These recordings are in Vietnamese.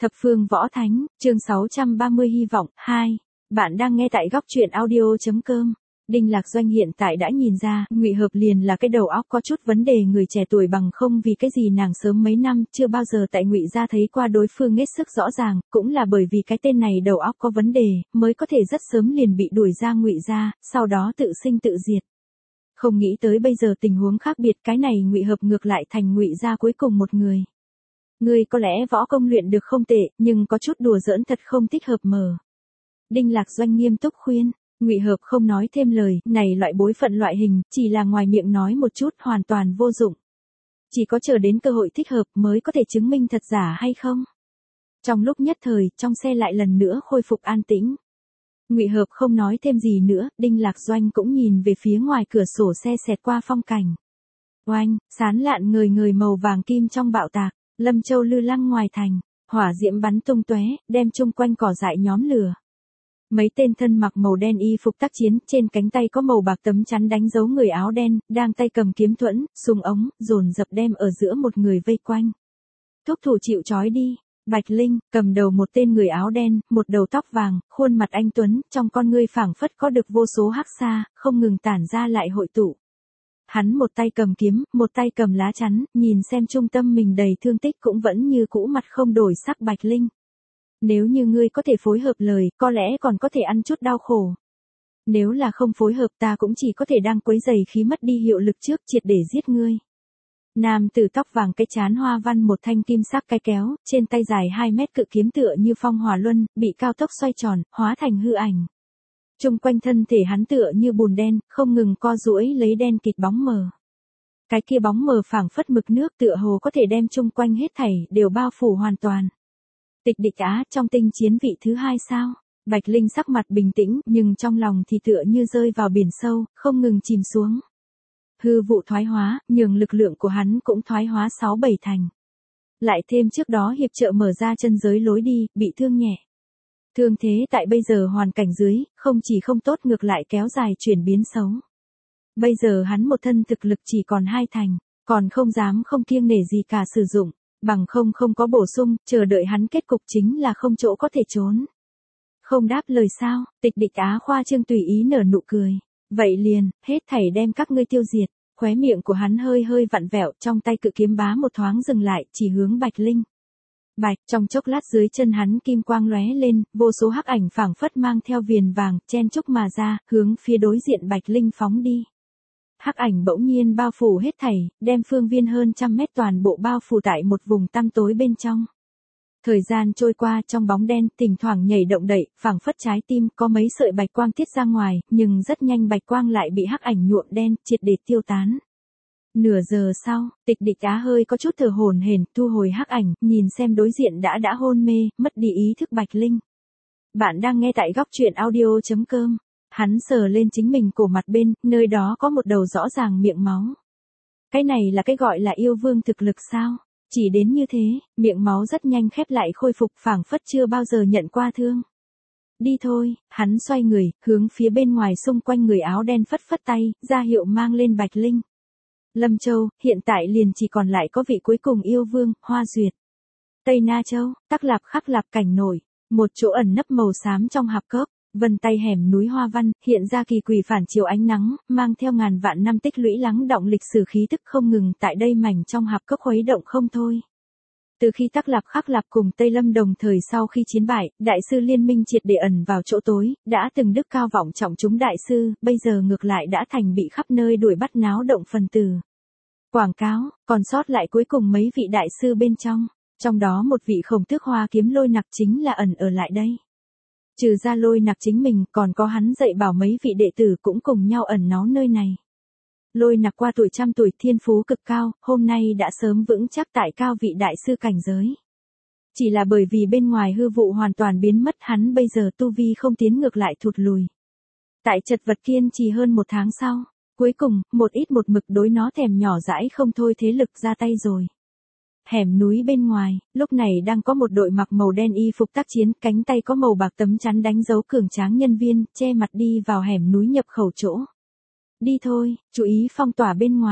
Thập phương võ thánh, chương 630 hy vọng, 2. Bạn đang nghe tại góc truyện audio.com. Đinh Lạc Doanh hiện tại đã nhìn ra, Ngụy Hợp liền là cái đầu óc có chút vấn đề người trẻ tuổi bằng không vì cái gì nàng sớm mấy năm chưa bao giờ tại Ngụy gia thấy qua đối phương hết sức rõ ràng, cũng là bởi vì cái tên này đầu óc có vấn đề, mới có thể rất sớm liền bị đuổi ra Ngụy gia, sau đó tự sinh tự diệt. Không nghĩ tới bây giờ tình huống khác biệt, cái này Ngụy Hợp ngược lại thành Ngụy gia cuối cùng một người. Ngươi có lẽ võ công luyện được không tệ, nhưng có chút đùa giỡn thật không thích hợp mờ. Đinh Lạc Doanh nghiêm túc khuyên, Ngụy Hợp không nói thêm lời, này loại bối phận loại hình, chỉ là ngoài miệng nói một chút hoàn toàn vô dụng. Chỉ có chờ đến cơ hội thích hợp mới có thể chứng minh thật giả hay không. Trong lúc nhất thời, trong xe lại lần nữa khôi phục an tĩnh. Ngụy Hợp không nói thêm gì nữa, Đinh Lạc Doanh cũng nhìn về phía ngoài cửa sổ xe xẹt qua phong cảnh. Oanh, sán lạn ngời ngời màu vàng kim trong bạo tạc. Lâm Châu lư lăng ngoài thành, hỏa diễm bắn tung tóe, đem chung quanh cỏ dại nhóm lửa. Mấy tên thân mặc màu đen y phục tác chiến, trên cánh tay có màu bạc tấm chắn đánh dấu người áo đen, đang tay cầm kiếm thuẫn, súng ống, dồn dập đem ở giữa một người vây quanh. Thúc thủ chịu trói đi. Bạch Linh, cầm đầu một tên người áo đen, một đầu tóc vàng, khuôn mặt anh tuấn, trong con ngươi phảng phất có được vô số hắc xa, không ngừng tản ra lại hội tụ. Hắn một tay cầm kiếm, một tay cầm lá chắn, nhìn xem trung tâm mình đầy thương tích cũng vẫn như cũ mặt không đổi sắc. Bạch Linh. Nếu như ngươi có thể phối hợp lời, có lẽ còn có thể ăn chút đau khổ. Nếu là không phối hợp ta cũng chỉ có thể đang quấy giày khí mất đi hiệu lực trước triệt để giết ngươi. Nam tử tóc vàng cái chán hoa văn một thanh kim sắc cái kéo, trên tay dài 2 mét cự kiếm tựa như phong hỏa luân, bị cao tốc xoay tròn, hóa thành hư ảnh. Trung quanh thân thể hắn tựa như bùn đen, không ngừng co duỗi lấy đen kịt bóng mờ. Cái kia bóng mờ phảng phất mực nước tựa hồ có thể đem chung quanh hết thảy đều bao phủ hoàn toàn. Tịch Địch Á trong tinh chiến vị thứ 2 sao? Bạch Linh sắc mặt bình tĩnh, nhưng trong lòng thì tựa như rơi vào biển sâu, không ngừng chìm xuống. Hư vụ thoái hóa, nhường lực lượng của hắn cũng thoái hóa 6-7 thành. Lại thêm trước đó hiệp trợ mở ra chân giới lối đi, bị thương nhẹ. Thương thế tại bây giờ hoàn cảnh dưới, không chỉ không tốt ngược lại kéo dài chuyển biến xấu. Bây giờ hắn một thân thực lực chỉ còn 2 thành, còn không dám không kiêng nể gì cả sử dụng, bằng không có bổ sung, chờ đợi hắn kết cục chính là không chỗ có thể trốn. Không đáp lời sao, Tịch Địch Á khoa trương tùy ý nở nụ cười. Vậy liền, hết thảy đem các ngươi tiêu diệt. Khóe miệng của hắn hơi vặn vẹo, trong tay cự kiếm bá một thoáng dừng lại, chỉ hướng Bạch Linh. Bạch, trong chốc lát dưới chân hắn kim quang lóe lên, vô số hắc ảnh phảng phất mang theo viền vàng, chen chúc mà ra, hướng phía đối diện Bạch Linh phóng đi. Hắc ảnh bỗng nhiên bao phủ hết thảy, đem phương viên hơn 100 mét toàn bộ bao phủ tại một vùng tăm tối bên trong. Thời gian trôi qua trong bóng đen, thỉnh thoảng nhảy động đậy, phảng phất trái tim, có mấy sợi bạch quang tiết ra ngoài, nhưng rất nhanh bạch quang lại bị hắc ảnh nhuộm đen, triệt để tiêu tán. Nửa giờ sau, Tịch Địch Á hơi có chút thở hổn hển, thu hồi hắc ảnh, nhìn xem đối diện đã hôn mê, mất đi ý thức Bạch Linh. Bạn đang nghe tại góc truyện audio.com. Hắn sờ lên chính mình cổ mặt bên, nơi đó có một đầu rõ ràng miệng máu. Cái này là cái gọi là yêu vương thực lực sao? Chỉ đến như thế, miệng máu rất nhanh khép lại khôi phục phảng phất chưa bao giờ nhận qua thương. Đi thôi, hắn xoay người, hướng phía bên ngoài xung quanh người áo đen phất phất tay, ra hiệu mang lên Bạch Linh. Lâm Châu, hiện tại liền chỉ còn lại có vị cuối cùng yêu vương, Hoa Duyệt. Tây Na Châu, Tắc Lạp Khắc Lạp cảnh nổi, một chỗ ẩn nấp màu xám trong hạp cốc, vân tay hẻm núi hoa văn, hiện ra kỳ quỷ phản chiếu ánh nắng, mang theo ngàn vạn năm tích lũy lắng đọng lịch sử khí tức không ngừng tại đây mảnh trong hạp cốc khuấy động không thôi. Từ khi Tắc Lạp Khắc Lạp cùng Tây Lâm đồng thời sau khi chiến bại, đại sư liên minh triệt để ẩn vào chỗ tối, đã từng đức cao vọng trọng chúng đại sư, bây giờ ngược lại đã thành bị khắp nơi đuổi bắt náo động phần tử. Quảng cáo, còn sót lại cuối cùng mấy vị đại sư bên trong đó một vị Khổng Tước Hoa Kiếm Lôi Nặc chính là ẩn ở lại đây. Trừ ra Lôi Nặc chính mình, còn có hắn dạy bảo mấy vị đệ tử cũng cùng nhau ẩn náu nơi này. Lôi Nặc qua tuổi trăm tuổi, thiên phú cực cao, hôm nay đã sớm vững chắc tại cao vị đại sư cảnh giới. Chỉ là bởi vì bên ngoài hư vụ hoàn toàn biến mất, hắn bây giờ tu vi không tiến ngược lại thụt lùi. Tại chật vật kiên trì hơn 1 tháng sau, cuối cùng, một ít một mực đối nó thèm nhỏ dãi không thôi thế lực ra tay rồi. Hẻm núi bên ngoài, lúc này đang có một đội mặc màu đen y phục tác chiến, cánh tay có màu bạc tấm chắn đánh dấu cường tráng nhân viên, che mặt đi vào hẻm núi nhập khẩu chỗ. Đi thôi, chú ý phong tỏa bên ngoài.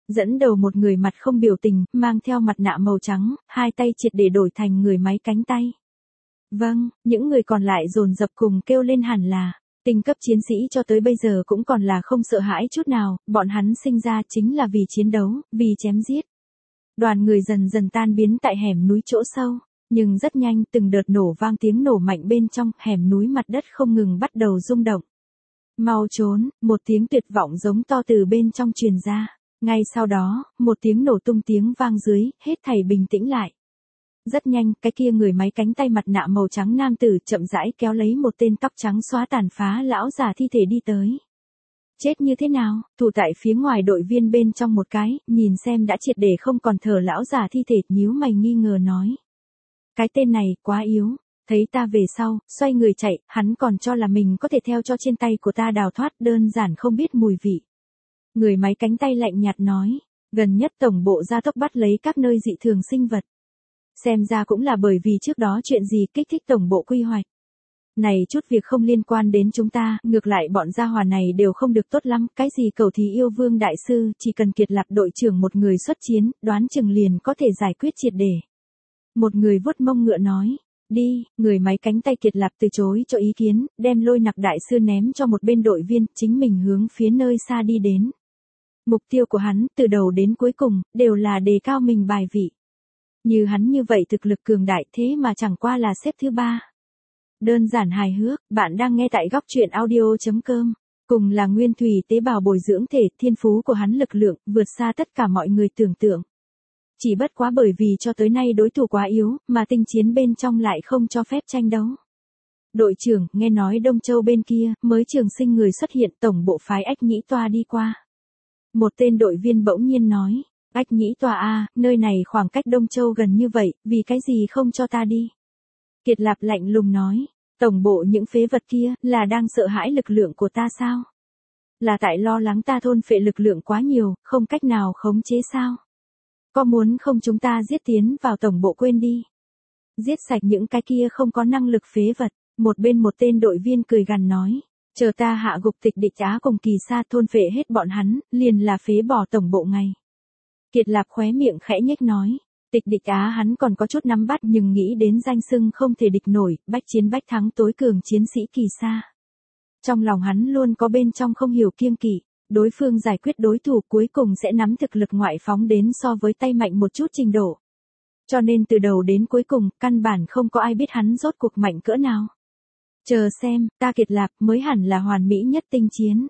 Dẫn đầu một người mặt không biểu tình, mang theo mặt nạ màu trắng, hai tay triệt để đổi thành người máy cánh tay. Vâng, những người còn lại dồn dập cùng kêu lên hẳn là, tinh cấp chiến sĩ cho tới bây giờ cũng còn là không sợ hãi chút nào, bọn hắn sinh ra chính là vì chiến đấu, vì chém giết. Đoàn người dần dần tan biến tại hẻm núi chỗ sâu, nhưng rất nhanh từng đợt nổ vang tiếng nổ mạnh bên trong hẻm núi, mặt đất không ngừng bắt đầu rung động. Mau trốn, một tiếng tuyệt vọng giống to từ bên trong truyền ra. Ngay sau đó, một tiếng nổ tung tiếng vang dưới, hết thảy bình tĩnh lại. Rất nhanh, cái kia người máy cánh tay mặt nạ màu trắng nam tử chậm rãi kéo lấy một tên tóc trắng xóa tàn phá lão già thi thể đi tới. Chết như thế nào? Thủ tại phía ngoài đội viên bên trong một cái, nhìn xem đã triệt để không còn thở lão già thi thể, nhíu mày nghi ngờ nói. Cái tên này, quá yếu. Thấy ta về sau, xoay người chạy, hắn còn cho là mình có thể theo cho trên tay của ta đào thoát, đơn giản không biết mùi vị. Người máy cánh tay lạnh nhạt nói, gần nhất tổng bộ gia tốc bắt lấy các nơi dị thường sinh vật. Xem ra cũng là bởi vì trước đó chuyện gì kích thích tổng bộ quy hoạch. Này chút việc không liên quan đến chúng ta, ngược lại bọn gia hỏa này đều không được tốt lắm, cái gì cầu thí yêu vương đại sư, chỉ cần Kiệt Lạp đội trưởng một người xuất chiến, đoán chừng liền có thể giải quyết triệt để. Một người vuốt mông ngựa nói, đi, người máy cánh tay Kiệt Lạp từ chối cho ý kiến, đem Lôi Nặc đại sư ném cho một bên đội viên, chính mình hướng phía nơi xa đi đến. Mục tiêu của hắn, từ đầu đến cuối cùng, đều là đề cao mình bài vị. Như hắn như vậy thực lực cường đại thế mà chẳng qua là xếp thứ 3. Đơn giản hài hước, bạn đang nghe tại góc truyện audio.com. Cùng là nguyên thủy tế bào bồi dưỡng thể, thiên phú của hắn lực lượng, vượt xa tất cả mọi người tưởng tượng. Chỉ bất quá bởi vì cho tới nay đối thủ quá yếu, mà tinh chiến bên trong lại không cho phép tranh đấu. Đội trưởng, nghe nói Đông Châu bên kia, mới trường sinh người xuất hiện, tổng bộ phái Ách Nhĩ Toa đi qua. Một tên đội viên bỗng nhiên nói, Ách Nhĩ Toa a, nơi này khoảng cách Đông Châu gần như vậy, vì cái gì không cho ta đi? Kiệt Lạp lạnh lùng nói, tổng bộ những phế vật kia, là đang sợ hãi lực lượng của ta sao? Là tại lo lắng ta thôn phệ lực lượng quá nhiều, không cách nào khống chế sao? Có muốn không chúng ta giết tiến vào tổng bộ quên đi. Giết sạch những cái kia không có năng lực phế vật, một tên đội viên cười gằn nói, chờ ta hạ gục Tịch Địch Á cùng Kỳ Sa thôn phệ hết bọn hắn, liền là phế bỏ tổng bộ ngay. Kiệt Lạp khóe miệng khẽ nhếch nói, Tịch Địch Á hắn còn có chút nắm bắt nhưng nghĩ đến danh xưng không thể địch nổi, bách chiến bách thắng tối cường chiến sĩ Kỳ Sa. Trong lòng hắn luôn có bên trong không hiểu kiêng kỵ, đối phương giải quyết đối thủ cuối cùng sẽ nắm thực lực ngoại phóng đến so với tay mạnh một chút trình độ. Cho nên từ đầu đến cuối cùng, căn bản không có ai biết hắn rốt cuộc mạnh cỡ nào. Chờ xem, ta Kiệt Lạp mới hẳn là hoàn mỹ nhất tinh chiến.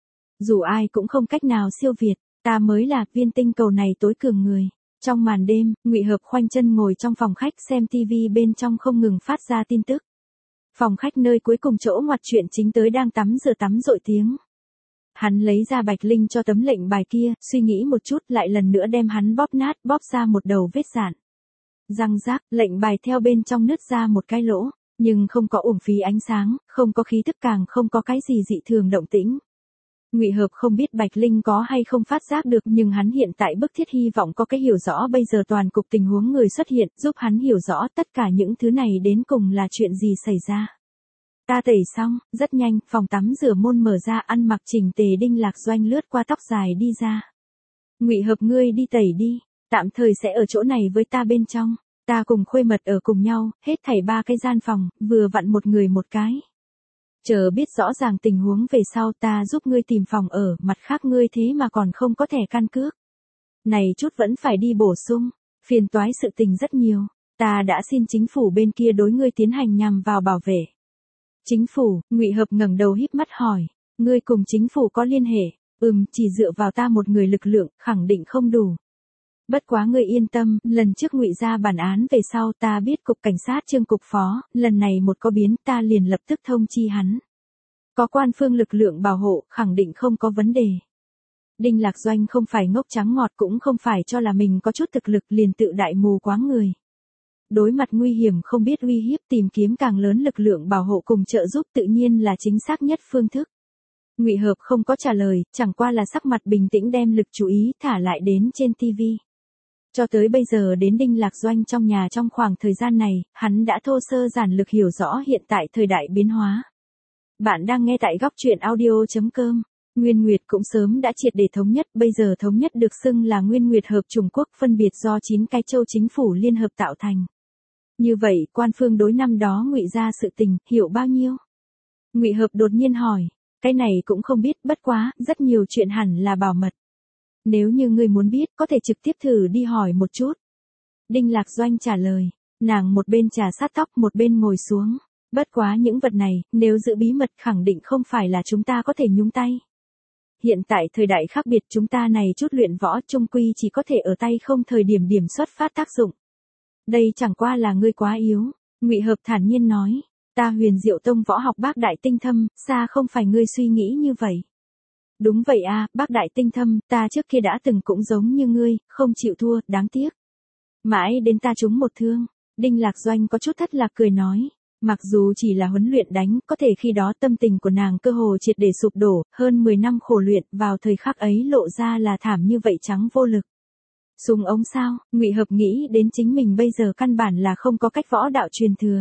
Dù ai cũng không cách nào siêu việt, ta mới là viên tinh cầu này tối cường người. Trong màn đêm, Ngụy Hợp khoanh chân ngồi trong phòng khách xem TV bên trong không ngừng phát ra tin tức. Phòng khách nơi cuối cùng chỗ ngoặt chuyện chính tới đang tắm rội tiếng. Hắn lấy ra Bạch Linh cho tấm lệnh bài kia, suy nghĩ một chút lại lần nữa đem hắn bóp nát, bóp ra một đầu vết dạn. Răng rác, lệnh bài theo bên trong nứt ra một cái lỗ, nhưng không có uổng phí ánh sáng, không có khí tức, càng không có cái gì dị thường động tĩnh. Ngụy Hợp không biết Bạch Linh có hay không phát giác được, nhưng hắn hiện tại bức thiết hy vọng có cái hiểu rõ bây giờ toàn cục tình huống người xuất hiện, giúp hắn hiểu rõ tất cả những thứ này đến cùng là chuyện gì xảy ra. Ta tẩy xong, rất nhanh, phòng tắm rửa môn mở ra, ăn mặc chỉnh tề Đinh Lạc Doanh lướt qua tóc dài đi ra. Ngụy Hợp, ngươi đi tẩy đi, tạm thời sẽ ở chỗ này với ta bên trong, ta cùng Khuê Mật ở cùng nhau, hết thảy 3 cái gian phòng, vừa vặn một người một cái. Chờ biết rõ ràng tình huống về sau ta giúp ngươi tìm phòng ở, mặt khác ngươi thế mà còn không có thẻ căn cước. Này chút vẫn phải đi bổ sung, phiền toái sự tình rất nhiều, ta đã xin chính phủ bên kia đối ngươi tiến hành nhằm vào bảo vệ. Chính phủ, Ngụy Hợp ngẩng đầu híp mắt hỏi, ngươi cùng chính phủ có liên hệ? Chỉ dựa vào ta một người lực lượng, khẳng định không đủ. Bất quá ngươi yên tâm, lần trước Ngụy ra bản án về sau ta biết cục cảnh sát Trương cục phó, lần này một có biến ta liền lập tức thông chi hắn. Có quan phương lực lượng bảo hộ, khẳng định không có vấn đề. Đinh Lạc Doanh không phải ngốc trắng ngọt, cũng không phải cho là mình có chút thực lực liền tự đại mù quáng người. Đối mặt nguy hiểm không biết uy hiếp, tìm kiếm càng lớn lực lượng bảo hộ cùng trợ giúp tự nhiên là chính xác nhất phương thức. Ngụy Hợp không có trả lời, chẳng qua là sắc mặt bình tĩnh đem lực chú ý thả lại đến trên TV. Cho tới bây giờ đến Đinh Lạc Doanh trong nhà trong khoảng thời gian này, hắn đã thô sơ giản lược hiểu rõ hiện tại thời đại biến hóa. Bạn đang nghe tại góc truyện audio.com. Nguyên Nguyệt cũng sớm đã triệt để thống nhất, bây giờ thống nhất được xưng là Nguyên Nguyệt Hợp Trung Quốc, phân biệt do 9 cái châu chính phủ liên hợp tạo thành. Như vậy, quan phương đối năm đó Ngụy gia sự tình, hiểu bao nhiêu? Ngụy Hợp đột nhiên hỏi, cái này cũng không biết, bất quá, rất nhiều chuyện hẳn là bảo mật. Nếu như ngươi muốn biết, có thể trực tiếp thử đi hỏi một chút. Đinh Lạc Doanh trả lời, nàng một bên trà sát tóc một bên ngồi xuống. Bất quá những vật này, nếu giữ bí mật khẳng định không phải là chúng ta có thể nhúng tay. Hiện tại thời đại khác biệt, chúng ta này chút luyện võ trung quy chỉ có thể ở tay không thời điểm điểm xuất phát tác dụng. Đây chẳng qua là ngươi quá yếu, Ngụy Hợp thản nhiên nói, ta Huyền Diệu Tông võ học bác đại tinh thâm, xa không phải ngươi suy nghĩ như vậy. Đúng vậy a, bác đại tinh thâm, ta trước kia đã từng cũng giống như ngươi, không chịu thua, đáng tiếc. Mãi đến ta trúng một thương, Đinh Lạc Doanh có chút thất lạc cười nói. Mặc dù chỉ là huấn luyện đánh, có thể khi đó tâm tình của nàng cơ hồ triệt để sụp đổ, hơn 10 năm khổ luyện, vào thời khắc ấy lộ ra là thảm như vậy trắng vô lực. Súng ống sao, Ngụy Hợp nghĩ đến chính mình bây giờ căn bản là không có cách võ đạo truyền thừa.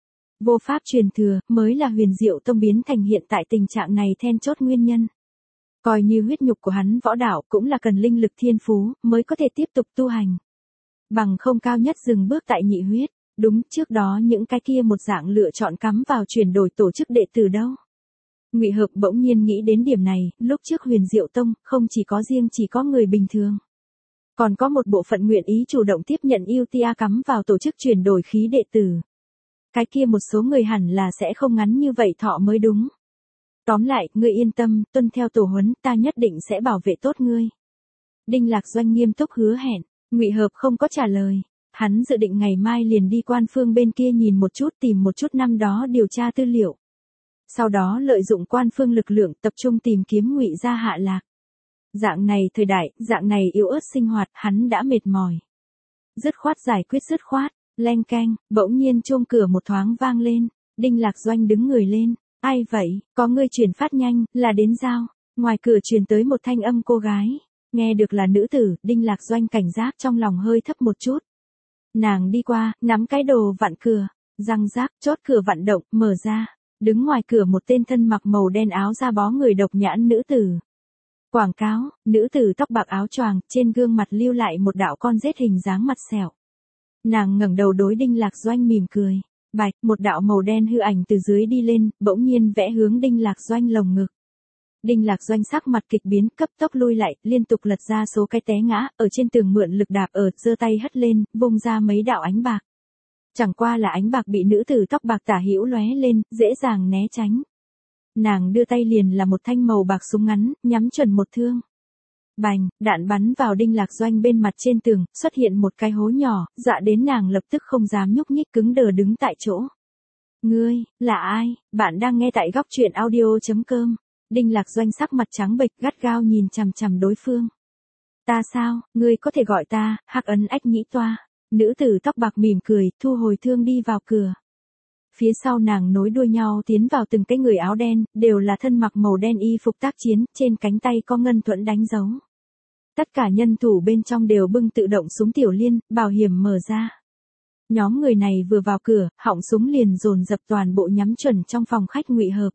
Vô pháp truyền thừa, mới là Huyền Diệu Tông biến thành hiện tại tình trạng này then chốt nguyên nhân. Coi như huyết nhục của hắn võ đạo cũng là cần linh lực thiên phú, mới có thể tiếp tục tu hành. Bằng không cao nhất dừng bước tại nhị huyết. Đúng, trước đó những cái kia một dạng lựa chọn cắm vào chuyển đổi tổ chức đệ tử đâu. Ngụy Hợp bỗng nhiên nghĩ đến điểm này, lúc trước Huyền Diệu Tông, không chỉ có riêng chỉ có người bình thường. Còn có một bộ phận nguyện ý chủ động tiếp nhận ưu tia cắm vào tổ chức chuyển đổi khí đệ tử. Cái kia một số người hẳn là sẽ không ngắn như vậy thọ mới đúng. Tóm lại, ngươi yên tâm, tuân theo tổ huấn, ta nhất định sẽ bảo vệ tốt ngươi. Đinh Lạc Doanh nghiêm túc hứa hẹn, Ngụy Hợp không có trả lời. Hắn dự định ngày mai liền đi quan phương bên kia nhìn một chút, tìm một chút năm đó điều tra tư liệu. Sau đó lợi dụng quan phương lực lượng tập trung tìm kiếm Ngụy gia hạ lạc. Dạng này thời đại, dạng này yếu ớt sinh hoạt, hắn đã mệt mỏi. Dứt khoát giải quyết dứt khoát, leng keng, bỗng nhiên chuông cửa một thoáng vang lên. Đinh Lạc Doanh đứng người lên. Ai vậy, có người chuyển phát nhanh, là đến giao. Ngoài cửa truyền tới một thanh âm cô gái. Nghe được là nữ tử, Đinh Lạc Doanh cảnh giác trong lòng hơi thấp một chút. Nàng đi qua, nắm cái đồ vặn cửa, răng rác, chốt cửa vặn động, mở ra. Đứng ngoài cửa một tên thân mặc màu đen áo da bó người độc nhãn nữ tử. Quảng cáo, nữ tử tóc bạc áo choàng, trên gương mặt lưu lại một đạo con rết hình dáng mặt sẹo. Nàng ngẩng đầu đối Đinh Lạc Doanh mỉm cười. Bạch, một đạo màu đen hư ảnh từ dưới đi lên, bỗng nhiên vẽ hướng Đinh Lạc Doanh lồng ngực. Đinh Lạc Doanh sắc mặt kịch biến, cấp tốc lui lại, liên tục lật ra số cái té ngã, ở trên tường mượn lực đạp ở, giơ tay hất lên, vung ra mấy đạo ánh bạc. Chẳng qua là ánh bạc bị nữ tử tóc bạc tả hữu lóe lên, dễ dàng né tránh. Nàng đưa tay liền là một thanh màu bạc súng ngắn, nhắm chuẩn một thương. Bành, đạn bắn vào Đinh Lạc Doanh bên mặt trên tường, xuất hiện một cái hố nhỏ, dọa đến nàng lập tức không dám nhúc nhích, cứng đờ đứng tại chỗ. Ngươi, là ai? Bạn đang nghe tại góc truyện audio.com. Đinh Lạc Doanh sắc mặt trắng bệch, gắt gao nhìn chằm chằm đối phương. Ta sao, ngươi có thể gọi ta, Hắc Ấn Ách Nhĩ Toa. Nữ tử tóc bạc mỉm cười, thu hồi thương đi vào cửa. Phía sau nàng nối đuôi nhau tiến vào từng cái người áo đen, đều là thân mặc màu đen y phục tác chiến, trên cánh tay có ngân thuẫn đánh dấu. Tất cả nhân thủ bên trong đều bưng tự động súng tiểu liên, bảo hiểm mở ra. Nhóm người này vừa vào cửa, họng súng liền dồn dập toàn bộ nhắm chuẩn trong phòng khách Ngụy Hợp.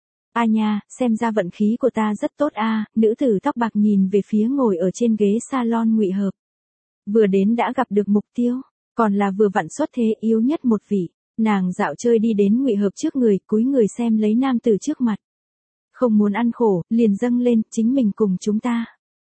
A nha, xem ra vận khí của ta rất tốt a, nữ tử tóc bạc nhìn về phía ngồi ở trên ghế salon Ngụy Hợp. Vừa đến đã gặp được mục tiêu, còn là vừa vặn xuất thế yếu nhất một vị. Nàng dạo chơi đi đến Ngụy Hợp trước người, cúi người xem lấy nam tử trước mặt. Không muốn ăn khổ, liền dâng lên, chính mình cùng chúng ta.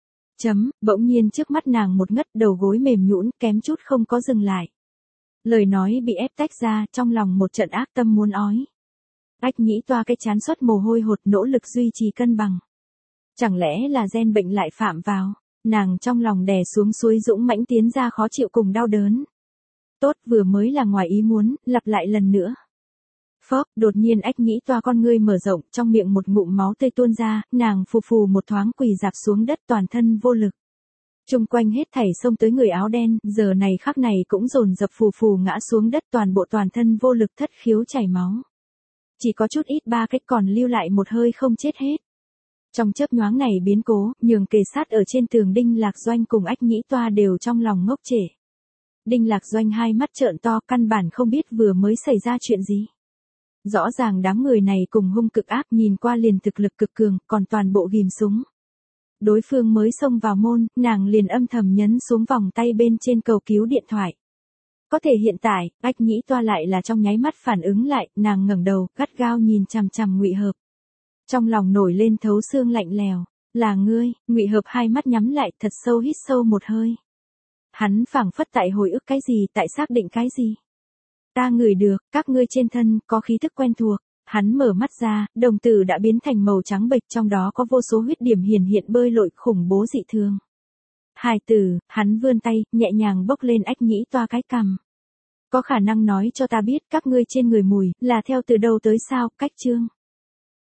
Bỗng nhiên trước mắt nàng một ngất, đầu gối mềm nhũn, kém chút không có dừng lại. Lời nói bị ép tách ra, trong lòng một trận ác tâm muốn ói. Ách Nhĩ Toa cái chán xuất mồ hôi hột, nỗ lực duy trì cân bằng. Chẳng lẽ là gen bệnh lại phạm vào, nàng trong lòng đè xuống suối dũng mãnh tiến ra khó chịu cùng đau đớn. Tốt, vừa mới là ngoài ý muốn, lặp lại lần nữa. Phốc, đột nhiên Ách Nhĩ Toa con ngươi mở rộng, trong miệng một ngụm máu tươi tuôn ra, nàng phù phù một thoáng quỳ rạp xuống đất, toàn thân vô lực. Chung quanh hết thảy xông tới người áo đen, giờ này khắc này cũng dồn dập phù phù ngã xuống đất, toàn bộ toàn thân vô lực, thất khiếu chảy máu. Chỉ có chút ít ba cách còn lưu lại một hơi không chết hết. Trong chớp nhoáng này biến cố, nhường kề sát ở trên tường Đinh Lạc Doanh cùng Ách Nhĩ Toa đều trong lòng ngốc trệ. Đinh Lạc Doanh hai mắt trợn to, căn bản không biết vừa mới xảy ra chuyện gì. Rõ ràng đám người này cùng hung cực ác nhìn qua liền thực lực cực cường, còn toàn bộ ghim súng. Đối phương mới xông vào môn, nàng liền âm thầm nhấn xuống vòng tay bên trên cầu cứu điện thoại. Có thể hiện tại, Ách Nhĩ Toa lại là trong nháy mắt phản ứng lại, nàng ngẩng đầu, gắt gao nhìn chằm chằm Ngụy Hợp. Trong lòng nổi lên thấu xương lạnh lèo, là ngươi, Ngụy Hợp hai mắt nhắm lại, thật sâu hít sâu một hơi. Hắn phảng phất tại hồi ức cái gì, tại xác định cái gì. Ta ngửi được, các ngươi trên thân, có khí thức quen thuộc. Hắn mở mắt ra, đồng tử đã biến thành màu trắng bệch, trong đó có vô số huyết điểm hiển hiện bơi lội khủng bố dị thường. Hài tử, hắn vươn tay, nhẹ nhàng bốc lên Ách Nhĩ Toa cái cằm. Có khả năng nói cho ta biết các ngươi trên người mùi, là theo từ đâu tới sao, Cách Trương.